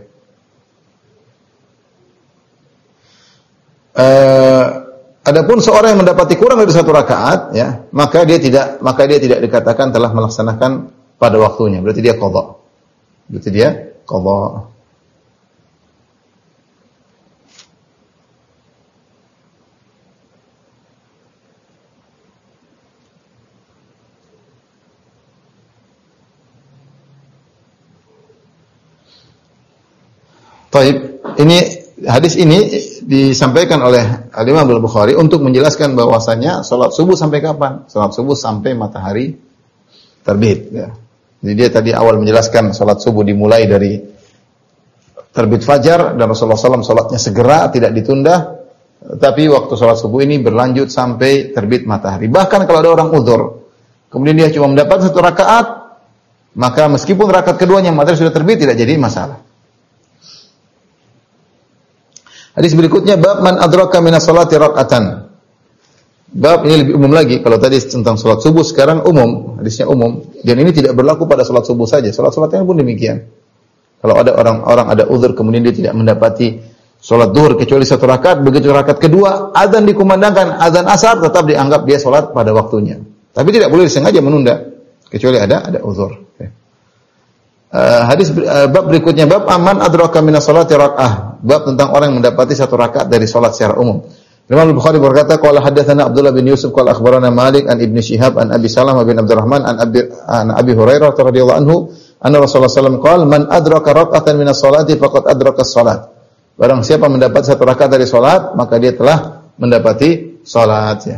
Uh, adapun seorang yang mendapati kurang dari satu rakaat, ya, maka dia tidak maka dia tidak dikatakan telah melaksanakan pada waktunya, berarti dia qadha. Berarti dia qadha. Taib, ini hadis ini disampaikan oleh Al-Imam Al-Bukhari untuk menjelaskan bahwasanya salat subuh sampai kapan? Salat subuh sampai matahari terbit, ya. Jadi dia tadi awal menjelaskan salat subuh dimulai dari terbit fajar, dan Rasulullah shallallahu alaihi wasallam salatnya segera, tidak ditunda. Tapi waktu salat subuh ini berlanjut sampai terbit matahari. Bahkan kalau ada orang uzur, kemudian dia cuma mendapat satu rakaat, maka meskipun rakaat keduanya matahari sudah terbit, tidak jadi masalah. Hadis berikutnya, bab man adraka minas salati rak'atan. bab ini lebih umum lagi. Kalau tadi tentang salat subuh, sekarang umum, hadisnya umum. Dan ini tidak berlaku pada salat subuh saja. Salat-salat yang pun demikian. Kalau ada orang-orang ada uzur kemudian dia tidak mendapati salat zuhur kecuali satu rakaat, begitu rakaat kedua azan dikumandangkan, azan asar tetap dianggap dia salat pada waktunya. Tapi tidak boleh disengaja menunda kecuali ada ada uzur. Okay. Uh, hadis uh, bab berikutnya bab aman adraka minas salati rak'ah. Bab tentang orang yang mendapati satu rakaat dari salat secara umum. Imam Al-Bukhari berkata qala hadatsana Abdullah bin Yusuf qala akhbarana Malik an Ibnu Syihab an Abi Salamah bin Abdurrahman an Abi an Abi Hurairah radhiyallahu anhu anna Rasulullah sallallahu alaihi wasallam qala man adraka rak'atan minas salati faqad adraka as-salat. Barang siapa mendapat satu rakaat dari salat maka dia telah mendapati salat ya.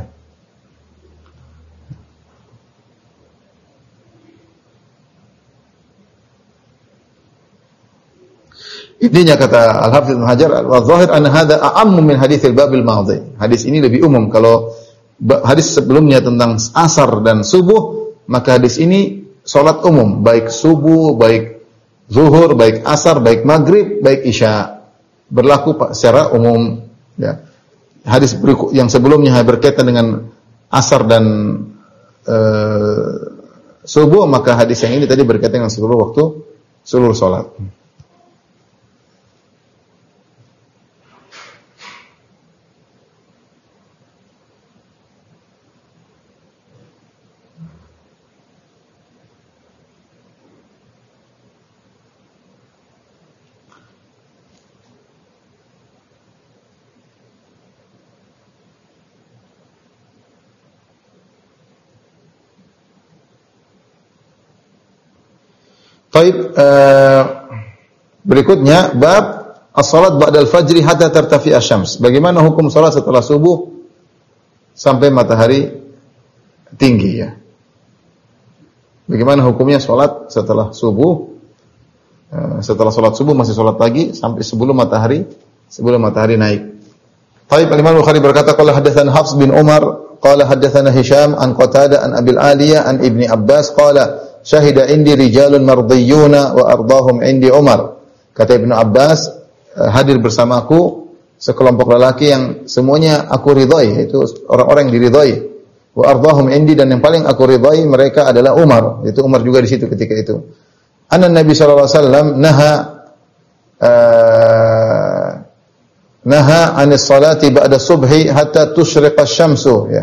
Intinya kata Al-Hafidz Ibnu Hajar, "Wa-dhahir anna hadza a'ammu min haditsil babil madhi." Hadis ini lebih umum. Kalau hadis sebelumnya tentang asar dan subuh, maka hadis ini salat umum, baik subuh, baik zuhur, baik asar, baik maghrib, baik isya. Berlaku secara umum ya. Hadis yang sebelumnya berkaitan dengan asar dan uh, subuh, maka hadis yang ini tadi berkaitan dengan seluruh waktu, seluruh salat. Baik, uh, berikutnya bab as-salat ba'dal fajri hatta tartafi asy-syams. Bagaimana hukum salat setelah subuh sampai matahari tinggi ya? Bagaimana hukumnya salat setelah subuh? Uh, setelah salat subuh masih salat pagi sampai sebelum matahari sebelum matahari naik. Baik, Imam Bukhari berkata qala hadatsana Hafs bin Umar qala hadatsana Hisham an Qatadah an Abil Aliyah an Ibni Abbas qala syahida indi rijalun mardiyuna wa ardahum indi Umar. Kata Ibnu Abbas, hadir bersamaku sekelompok lelaki yang semuanya aku ridhai, yaitu orang-orang yang diridhai. Wa ardahum indi, dan yang paling aku ridhai mereka adalah Umar. Itu Umar juga di situ ketika itu. Anna Nabi sallallahu alaihi wasallam naha uh, naha 'anis salati ba'da subhi hatta tusyriqa asy-syamsu ya.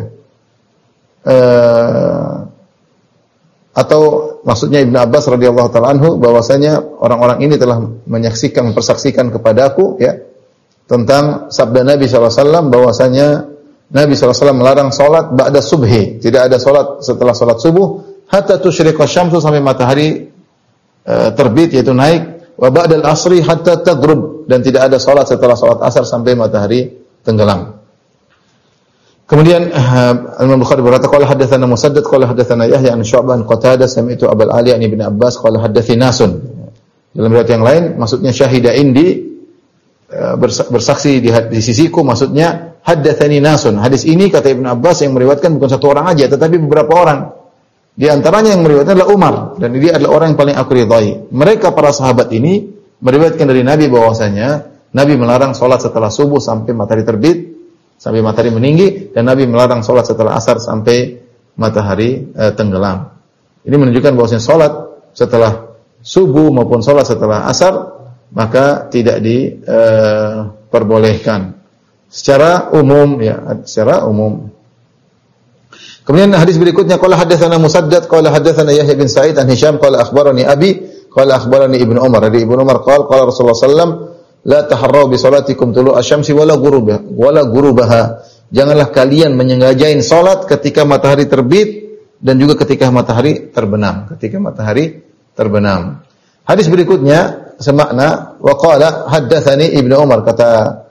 Uh, atau maksudnya Ibnu Abbas radhiyallahu taala anhu bahwasanya orang-orang ini telah menyaksikan mempersaksikan kepadaku ya tentang sabda Nabi sallallahu alaihi wasallam bahwasanya Nabi sallallahu alaihi wasallam melarang salat ba'da subhi, tidak ada salat setelah salat subuh hatta tusyriqa syamsu, sampai matahari uh, terbit yaitu naik, wa ba'dal asri hatta taghrub, dan tidak ada salat setelah salat asar sampai matahari tenggelam. Kemudian uh, Imam Bukhari berkata qala hadatsana Musaddad qala hadatsana Yahya an Syu'bah an Qatadah sami'tu Abul Ali an Ibnu Abbas qala hadatsani nasun. Dalam riwayat yang lain maksudnya syahida indi, uh, bersaksi di, di sisiku, maksudnya hadatsani nasun. Hadis ini kata Ibnu Abbas yang meriwayatkan bukan satu orang aja tetapi beberapa orang. Di antaranya yang meriwayatkan adalah Umar, dan dia adalah orang yang paling aku ridhai. Mereka para sahabat ini meriwayatkan dari Nabi bahwasanya Nabi melarang salat setelah subuh sampai matahari terbit, sampai matahari meninggi, dan Nabi melarang salat setelah asar sampai matahari e, tenggelam. Ini menunjukkan bahwasanya salat setelah subuh maupun salat setelah asar maka tidak diperbolehkan e, secara umum ya, secara umum. Kemudian hadis berikutnya qala hadatsana Musaddad qala hadatsana Yahya bin Sa'id an Hisham qala akhbarani Abi qala akhbarani Ibnu Umar. Dari Ibnu Umar qala qala Rasulullah sallallahu alaihi wasallam la taharrau bi salatikum tulu asy-syamsi wala ghurubaha wala ghurubaha. Janganlah kalian menyengajain salat ketika matahari terbit dan juga ketika matahari terbenam, ketika matahari terbenam. Hadis berikutnya semakna wa qala haddatsani Ibnu Umar, kata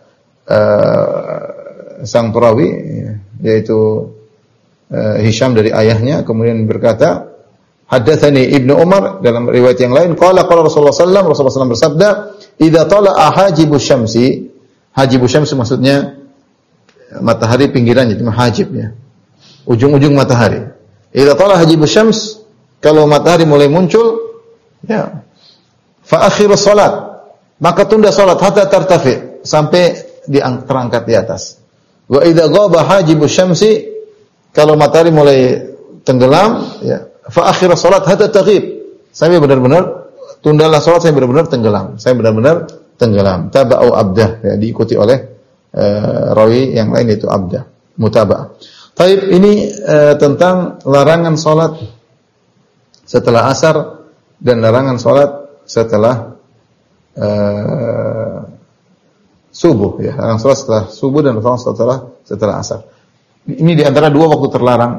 uh, sang perawi yaitu uh, Hisham dari ayahnya, kemudian berkata haddatsani Ibnu Umar, dalam riwayat yang lain qala qala Rasulullah sallallahu alaihi wasallam, Rasulullah sallallahu alaihi wasallam bersabda idza tala'a hajibus syamsi. Hajibus syamsi maksudnya matahari pinggirannya, itu hajib ya, ujung-ujung matahari. Idza tala'a hajibus syams, kalau matahari mulai muncul ya, fa akhirus salat, maka tunda salat hatta tartafi, sampai terangkat di atas. Wa idza ghaba hajibus syamsi, kalau matahari mulai tenggelam, ya, fa akhir salat hatta taghib. Saya benar-benar tundalah salat, saya benar-benar tenggelam. Saya benar-benar tenggelam. Taba'u abdah, ya, diikuti oleh uh, rawi yang lain yaitu abdah, mutaba'ah. Taib ini uh, tentang larangan salat setelah asar dan larangan salat setelah uh, subuh, ya, larangan salat setelah subuh dan larangan setelah setelah asar. Ini di antara dua waktu terlarang.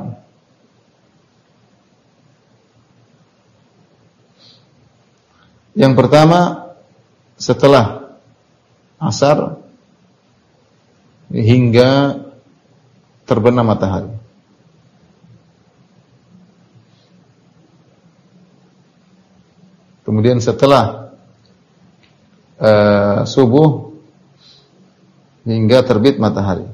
Yang pertama setelah asar hingga terbenam matahari. Kemudian setelah uh, subuh hingga terbit matahari.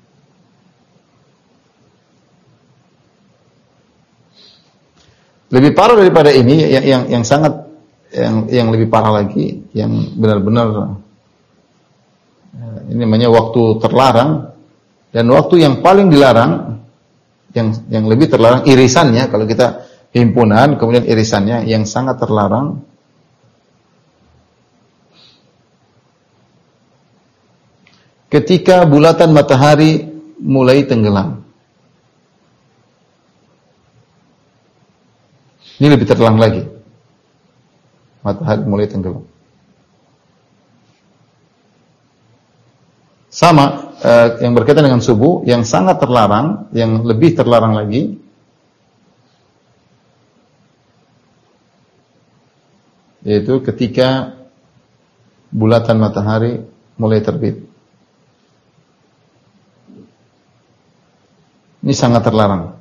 Lebih parah daripada ini, yang yang, yang sangat yang yang lebih parah lagi, yang benar-benar ini namanya waktu terlarang, dan waktu yang paling dilarang, yang yang lebih terlarang irisannya, kalau kita himpunan kemudian irisannya yang sangat terlarang ketika bulatan matahari mulai tenggelam. Ini lebih terlarang lagi. Matahari mulai tenggelam. Sama eh, yang berkaitan dengan subuh, yang sangat terlarang, yang lebih terlarang lagi, yaitu ketika bulatan matahari mulai terbit. Ini sangat terlarang.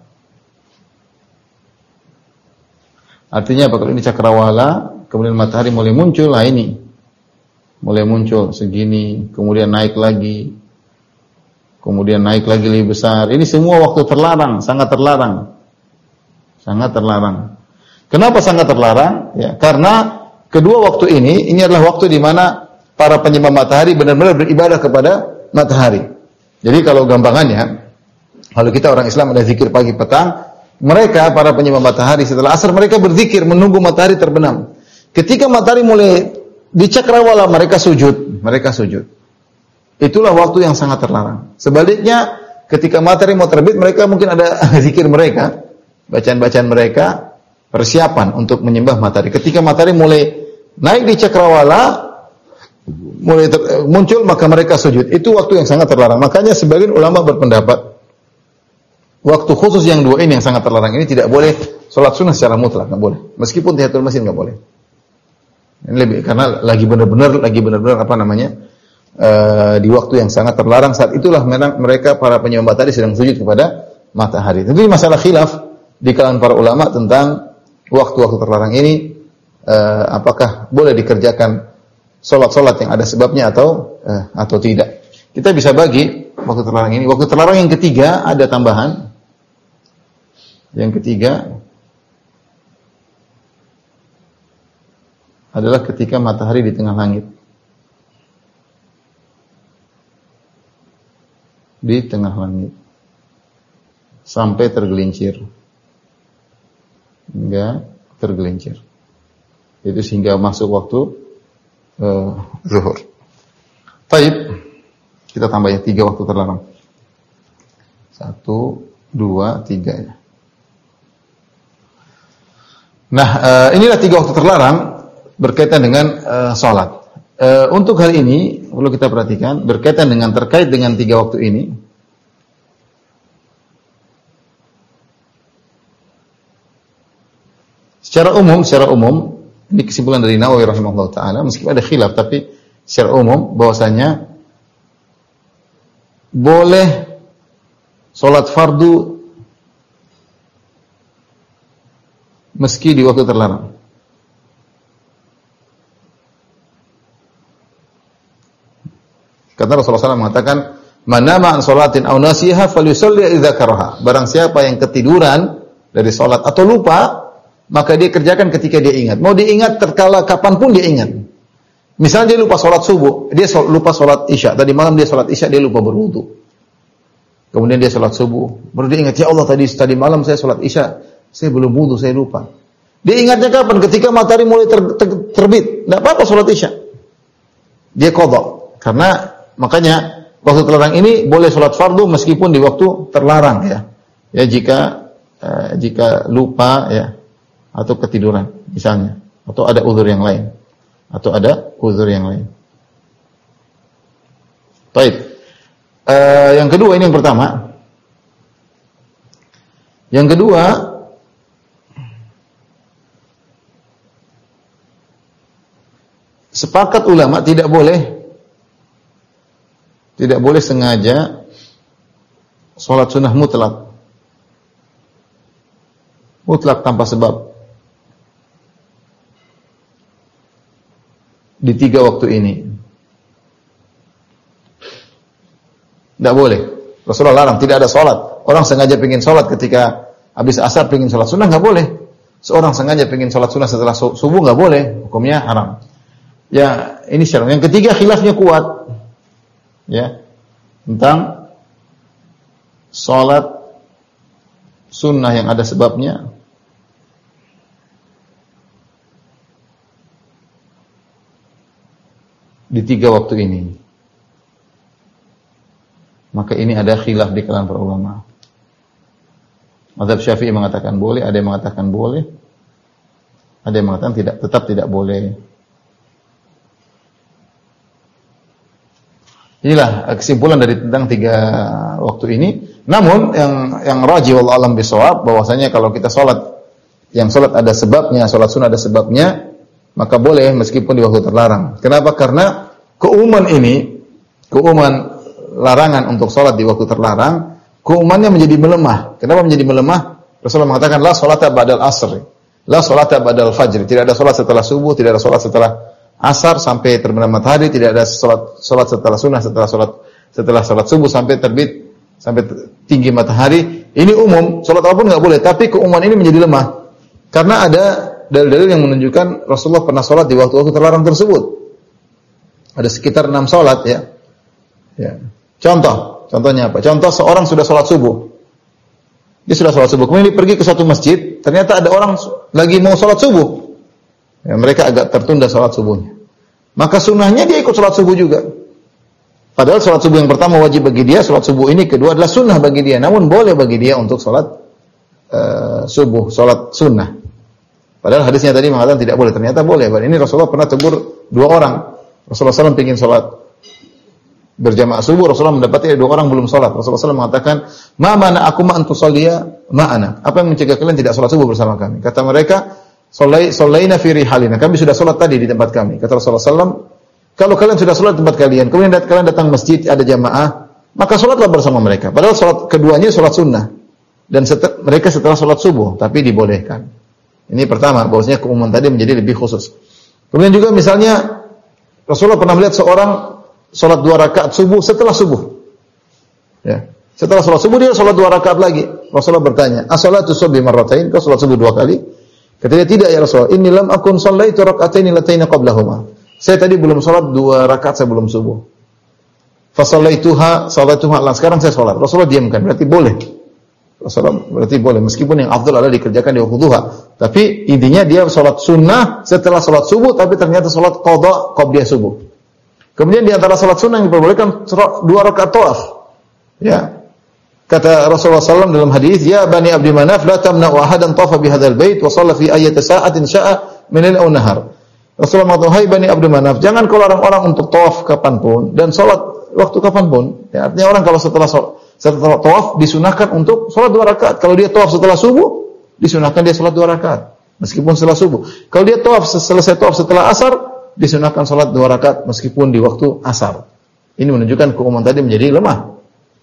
Artinya apa? Kalau ini cakrawala, kemudian matahari mulai muncul, lah ini mulai muncul segini, kemudian naik lagi, kemudian naik lagi lebih besar. Ini semua waktu terlarang, sangat terlarang, sangat terlarang. Kenapa sangat terlarang? Ya, karena kedua waktu ini, ini adalah waktu di mana para penyembah matahari benar-benar beribadah kepada matahari. Jadi kalau gampangannya, kalau kita orang Islam ada zikir pagi petang, mereka para penyembah matahari setelah asar mereka berzikir menunggu matahari terbenam. Ketika matahari mulai di cakrawala mereka sujud, mereka sujud. Itulah waktu yang sangat terlarang. Sebaliknya ketika matahari mau terbit mereka mungkin ada zikir mereka, bacaan-bacaan mereka, persiapan untuk menyembah matahari. Ketika matahari mulai naik di cakrawala, mulai ter- muncul maka mereka sujud. Itu waktu yang sangat terlarang. Makanya sebagian ulama berpendapat waktu khusus yang dua ini yang sangat terlarang ini tidak boleh sholat sunnah secara mutlak, nggak boleh. Meskipun tahiyatul masjid nggak boleh. Ini lebih karena lagi benar-benar, lagi benar-benar apa namanya uh, di waktu yang sangat terlarang. Saat itulah memang mereka para penyembah matahari sedang sujud kepada matahari. Tentu ini masalah khilaf di kalangan para ulama tentang waktu-waktu terlarang ini, uh, apakah boleh dikerjakan sholat-sholat yang ada sebabnya atau uh, atau tidak. Kita bisa bagi waktu terlarang ini. Waktu terlarang yang ketiga ada tambahan. Yang ketiga adalah ketika matahari di tengah langit. Di tengah langit. Sampai tergelincir. Hingga tergelincir. Itu sehingga masuk waktu uh, zuhur. Taib. Kita tambah ya tiga waktu terlarang. Satu, dua, tiga ya. Nah, uh, inilah tiga waktu terlarang berkaitan dengan uh, sholat. Uh, untuk hari ini perlu kita perhatikan berkaitan dengan terkait dengan tiga waktu ini. Secara umum, secara umum ini kesimpulan dari Nawawi rahimahullah taala, meskipun ada khilaf tapi secara umum bahwasanya boleh sholat fardu meski di waktu terlarang. Kata Rasulullah shallallahu alaihi wasallam mengatakan, "Man nama an sholatin aw nasiha falyusalli idza karaha." Barang siapa yang ketiduran dari sholat atau lupa, maka dia kerjakan ketika dia ingat. Mau diingat terkala kapanpun dia ingat. Misalnya dia lupa sholat subuh, dia lupa sholat isya. Tadi malam dia sholat isya, dia lupa berwudu. Kemudian dia sholat subuh. Baru dia ingat, ya Allah tadi tadi malam saya sholat isya, saya belum wudu, saya lupa. Dia ingatnya kapan? Ketika matahari mulai ter, ter, terbit. Tidak apa-apa sholat isya. Dia qadha. Karena makanya waktu terlarang ini boleh sholat fardu meskipun di waktu terlarang ya. Ya jika eh, jika lupa ya atau ketiduran misalnya, atau ada uzur yang lain. Atau ada uzur yang lain. Baik. Uh, yang kedua, ini yang pertama. Yang kedua, sepakat ulama tidak boleh tidak boleh sengaja sholat sunnah mutlak. Mutlak tanpa sebab. Di tiga waktu ini. Tidak boleh. Rasulullah larang, tidak ada sholat. Orang sengaja pengen sholat ketika habis asar pengen sholat sunnah, nggak boleh. Seorang sengaja pengen sholat sunnah setelah subuh, nggak boleh. Hukumnya haram. Ya, ini syarat. Yang ketiga, khilafnya kuat. Ya, tentang sholat sunnah yang ada sebabnya. Di tiga waktu ini. Maka ini ada khilaf di kalangan para ulama. Mazhab Syafi'i mengatakan boleh, ada yang mengatakan boleh, ada yang mengatakan tidak, tetap tidak boleh. Inilah kesimpulan dari tentang tiga waktu ini. Namun yang yang rajih wallahu alam bisawab, bahwasanya kalau kita sholat yang sholat ada sebabnya, sholat sunnah ada sebabnya, maka boleh meskipun di waktu terlarang. Kenapa? Karena keumuman ini, keumuman larangan untuk sholat di waktu terlarang, keumumannya menjadi melemah. Kenapa menjadi melemah? Rasulullah mengatakan, la sholata ba'dal asr, la sholata ba'dal fajr. Tidak ada sholat setelah subuh, tidak ada sholat setelah asar sampai terbenam matahari, tidak ada sholat, sholat setelah sunnah, setelah sholat, setelah sholat subuh sampai terbit, sampai tinggi matahari. Ini umum, sholat apapun nggak boleh. Tapi keumuman ini menjadi lemah. Karena ada dalil-dalil yang menunjukkan Rasulullah pernah sholat di waktu-waktu terlarang tersebut. Ada sekitar enam sholat ya. Ya. Contoh, contohnya apa? Contoh seorang sudah sholat subuh. Dia sudah sholat subuh. Kemudian dia pergi ke suatu masjid. Ternyata ada orang lagi mau sholat subuh. Ya, mereka agak tertunda sholat subuhnya. Maka sunnahnya dia ikut sholat subuh juga. Padahal sholat subuh yang pertama wajib bagi dia. Sholat subuh ini kedua adalah sunnah bagi dia. Namun boleh bagi dia untuk sholat uh, subuh, sholat sunnah. Padahal hadisnya tadi mengatakan tidak boleh. Ternyata boleh. Ini Rasulullah pernah tegur dua orang. Rasulullah shallallahu alaihi wasallam ingin sholat berjamaah subuh, Rasulullah mendapati ada dua orang belum sholat. Rasulullah shallallahu alaihi wasallam mengatakan, ma mana aku ma antusalliya ma'ana. Apa yang mencegah kalian tidak sholat subuh bersama kami? Kata mereka, Sallaina fi rihalina. Kami sudah sholat tadi di tempat kami. Kata Rasulullah shallallahu alaihi wasallam, kalau kalian sudah sholat di tempat kalian, kemudian kalian datang masjid, ada jamaah, maka sholatlah bersama mereka. Padahal sholat keduanya sholat sunnah. Dan set- mereka setelah sholat subuh, tapi dibolehkan. Ini pertama, bahwasanya keumuman tadi menjadi lebih khusus. Kemudian juga misalnya, Rasulullah pernah melihat seorang sholat dua rakaat subuh setelah subuh. Ya. Setelah sholat subuh dia sholat dua rakaat lagi. Rasulullah bertanya, as-salatu subhi marratain? Kau sholat subuh dua kali? Kata dia, tidak ya Rasulullah. Inni lam akun shallaitu rak'ataini lataini qablahuma. Saya tadi belum sholat dua rakaat sebelum subuh. Fa shallaituha shallatuha. Sekarang saya sholat. Rasulullah diamkan. Berarti boleh. Rasulullah berarti boleh. Meskipun yang afdal adalah dikerjakan di waktu duha. Tapi intinya dia sholat sunnah setelah sholat subuh, tapi ternyata sholat qadha qabliyah subuh. Kemudian di antara sholat sunnah yang diperbolehkan dua rakaat tawaf. Ya. Kata Rasulullah shallallahu alaihi wasallam dalam hadis, ya Bani Abdi Manaf, la tamna'u ahadan tawafa bi hadzal bait wa shalla fi ayyati sa'atin sya'a min al-lail aw nahar. Rasulullah mengatakan, hai Bani Abdi Manaf, jangan kau larang orang untuk tawaf kapanpun dan sholat waktu kapanpun. Ya, artinya orang kalau setelah setelah tawaf disunahkan untuk sholat dua rakaat. Kalau dia tawaf setelah subuh, disunahkan dia sholat dua rakaat meskipun setelah subuh. Kalau dia tawaf selesai tawaf setelah asar, disunahkan sholat dua rakaat meskipun di waktu asar. Ini menunjukkan keumuman tadi menjadi lemah.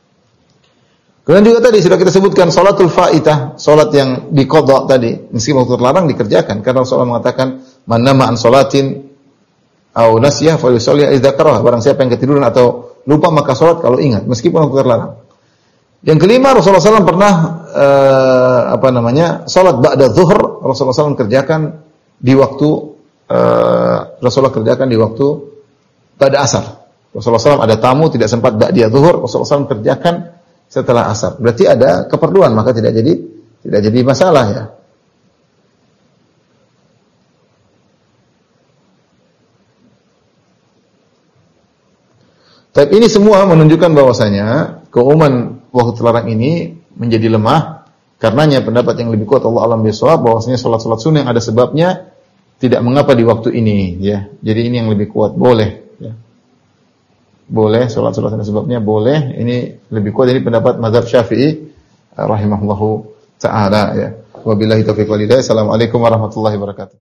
Kemudian juga tadi sudah kita sebutkan sholatul faitah, sholat yang diqadha tadi, meskipun waktu terlarang dikerjakan. Karena Rasulullah mengatakan, man nama an sholatin au nasiyah falyusalli idza karaha. Barang siapa yang ketiduran atau lupa maka sholat kalau ingat, meskipun waktu terlarang. Yang kelima, Rasulullah shallallahu alaihi wasallam pernah uh, apa namanya sholat ba'da zuhr. Rasulullah shallallahu alaihi wasallam kerjakan di waktu uh, Rasulullah kerjakan di waktu pada asar. Rasulullah shallallahu alaihi wasallam ada tamu tidak sempat ba'da zuhr. Rasulullah shallallahu alaihi wasallam kerjakan setelah asar. Berarti ada keperluan, maka tidak jadi tidak jadi masalah ya. Tapi ini semua menunjukkan bahwasanya keumuman waktu terlarang ini menjadi lemah. Karenanya pendapat yang lebih kuat Allah alam bisawab bahwasanya salat-salat sunnah yang ada sebabnya tidak mengapa di waktu ini ya. Jadi ini yang lebih kuat, boleh ya. Boleh salat-salat yang ada sebabnya boleh. Ini lebih kuat dari pendapat mazhab Syafi'i rahimahullahu taala ya. Wabillahi taufiq wal hidayah. Assalamualaikum warahmatullahi wabarakatuh.